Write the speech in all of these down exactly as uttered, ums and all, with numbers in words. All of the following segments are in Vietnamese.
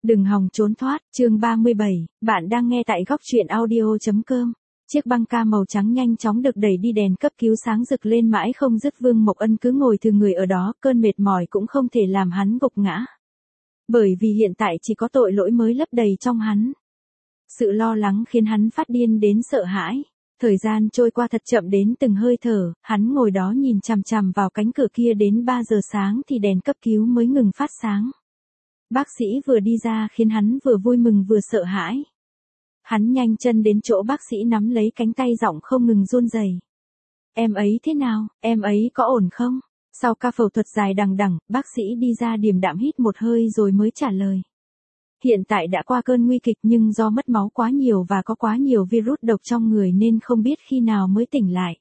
Đừng hòng trốn thoát, chương ba mươi bảy, bạn đang nghe tại góc truyện audio.com. Chiếc băng ca màu trắng nhanh chóng được đẩy đi, đèn cấp cứu sáng rực lên mãi không dứt. Vương Mộc Ân cứ ngồi thừa người ở đó, cơn mệt mỏi cũng không thể làm hắn gục ngã. Bởi vì hiện tại chỉ có tội lỗi mới lấp đầy trong hắn. Sự lo lắng khiến hắn phát điên đến sợ hãi. Thời gian trôi qua thật chậm đến từng hơi thở, hắn ngồi đó nhìn chằm chằm vào cánh cửa kia đến ba giờ sáng thì đèn cấp cứu mới ngừng phát sáng. Bác sĩ vừa đi ra khiến hắn vừa vui mừng vừa sợ hãi. Hắn nhanh chân đến chỗ bác sĩ, nắm lấy cánh tay, giọng không ngừng run rẩy. Em ấy thế nào, em ấy có ổn không? Sau ca phẫu thuật dài đằng đẵng, bác sĩ đi ra điềm đạm hít một hơi rồi mới trả lời. Hiện tại đã qua cơn nguy kịch nhưng do mất máu quá nhiều và có quá nhiều virus độc trong người nên không biết khi nào mới tỉnh lại.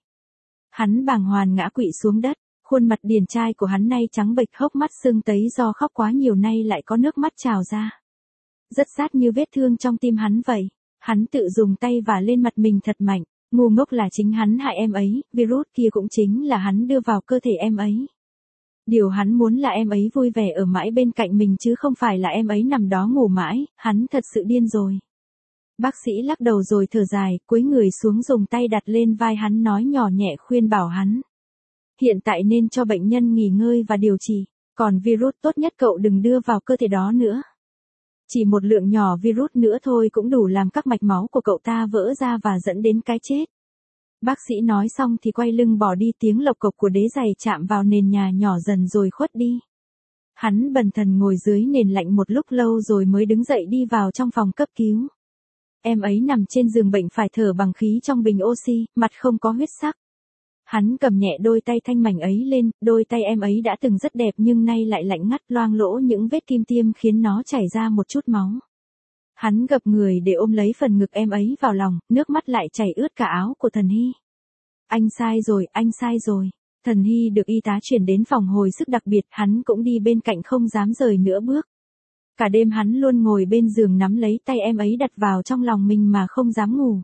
Hắn bàng hoàng ngã quỵ xuống đất. Khuôn mặt điển trai của hắn nay trắng bệch, hốc mắt sưng tấy do khóc quá nhiều, nay lại có nước mắt trào ra. Rất sát như vết thương trong tim hắn vậy. Hắn tự dùng tay vả lên mặt mình thật mạnh. Ngu ngốc là chính hắn hại em ấy, virus kia cũng chính là hắn đưa vào cơ thể em ấy. Điều hắn muốn là em ấy vui vẻ ở mãi bên cạnh mình chứ không phải là em ấy nằm đó ngủ mãi, hắn thật sự điên rồi. Bác sĩ lắc đầu rồi thở dài, cúi người xuống dùng tay đặt lên vai hắn, nói nhỏ nhẹ khuyên bảo hắn. Hiện tại nên cho bệnh nhân nghỉ ngơi và điều trị, còn virus tốt nhất cậu đừng đưa vào cơ thể đó nữa. Chỉ một lượng nhỏ virus nữa thôi cũng đủ làm các mạch máu của cậu ta vỡ ra và dẫn đến cái chết. Bác sĩ nói xong thì quay lưng bỏ đi, tiếng lộc cộc của đế giày chạm vào nền nhà nhỏ dần rồi khuất đi. Hắn bần thần ngồi dưới nền lạnh một lúc lâu rồi mới đứng dậy đi vào trong phòng cấp cứu. Em ấy nằm trên giường bệnh phải thở bằng khí trong bình oxy, mặt không có huyết sắc. Hắn cầm nhẹ đôi tay thanh mảnh ấy lên, đôi tay em ấy đã từng rất đẹp nhưng nay lại lạnh ngắt, loang lỗ những vết kim tiêm khiến nó chảy ra một chút máu. Hắn gập người để ôm lấy phần ngực em ấy vào lòng, nước mắt lại chảy ướt cả áo của Thần Hy. Anh sai rồi, anh sai rồi. Thần Hy được y tá chuyển đến phòng hồi sức đặc biệt, hắn cũng đi bên cạnh không dám rời nửa bước. Cả đêm hắn luôn ngồi bên giường nắm lấy tay em ấy đặt vào trong lòng mình mà không dám ngủ.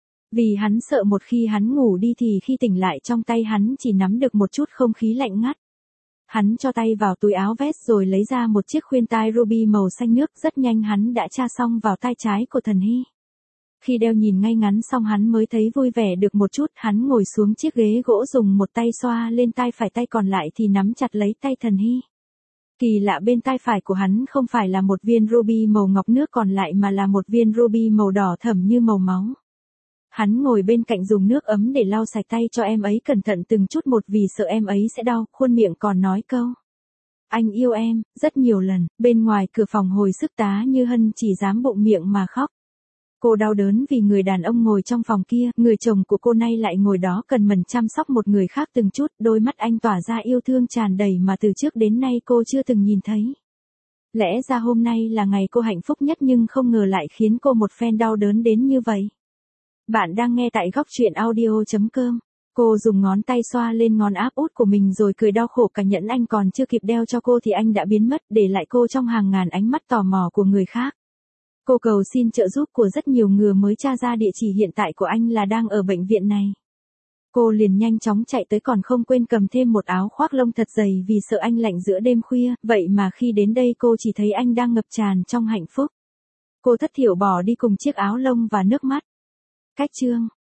Vì hắn sợ một khi hắn ngủ đi thì khi tỉnh lại trong tay hắn chỉ nắm được một chút không khí lạnh ngắt. Hắn cho tay vào túi áo vest rồi lấy ra một chiếc khuyên tai ruby màu xanh nước, rất nhanh hắn đã tra xong vào tai trái của Thần Hy. Khi đeo nhìn ngay ngắn xong hắn mới thấy vui vẻ được một chút, hắn ngồi xuống chiếc ghế gỗ dùng một tay xoa lên tai phải, tay còn lại thì nắm chặt lấy tay Thần Hy. Kỳ lạ, bên tai phải của hắn không phải là một viên ruby màu ngọc nước còn lại mà là một viên ruby màu đỏ thẫm như màu máu. Hắn ngồi bên cạnh dùng nước ấm để lau sạch tay cho em ấy cẩn thận từng chút một vì sợ em ấy sẽ đau, khuôn miệng còn nói câu. Anh yêu em, rất nhiều lần. Bên ngoài cửa phòng hồi sức Tá Như Hân chỉ dám bụng miệng mà khóc. Cô đau đớn vì người đàn ông ngồi trong phòng kia, người chồng của cô nay lại ngồi đó cần mẫn chăm sóc một người khác từng chút, đôi mắt anh tỏa ra yêu thương tràn đầy mà từ trước đến nay cô chưa từng nhìn thấy. Lẽ ra hôm nay là ngày cô hạnh phúc nhất nhưng không ngờ lại khiến cô một phen đau đớn đến như vậy. Bạn đang nghe tại góc truyện audio.com. Cô dùng ngón tay xoa lên ngón áp út của mình rồi cười đau khổ, cả nhẫn anh còn chưa kịp đeo cho cô thì anh đã biến mất, để lại cô trong hàng ngàn ánh mắt tò mò của người khác. Cô cầu xin trợ giúp của rất nhiều người mới tra ra địa chỉ hiện tại của anh là đang ở bệnh viện này. Cô liền nhanh chóng chạy tới, còn không quên cầm thêm một áo khoác lông thật dày vì sợ anh lạnh giữa đêm khuya, vậy mà khi đến đây cô chỉ thấy anh đang ngập tràn trong hạnh phúc. Cô thất thiểu bỏ đi cùng chiếc áo lông và nước mắt. Cách chương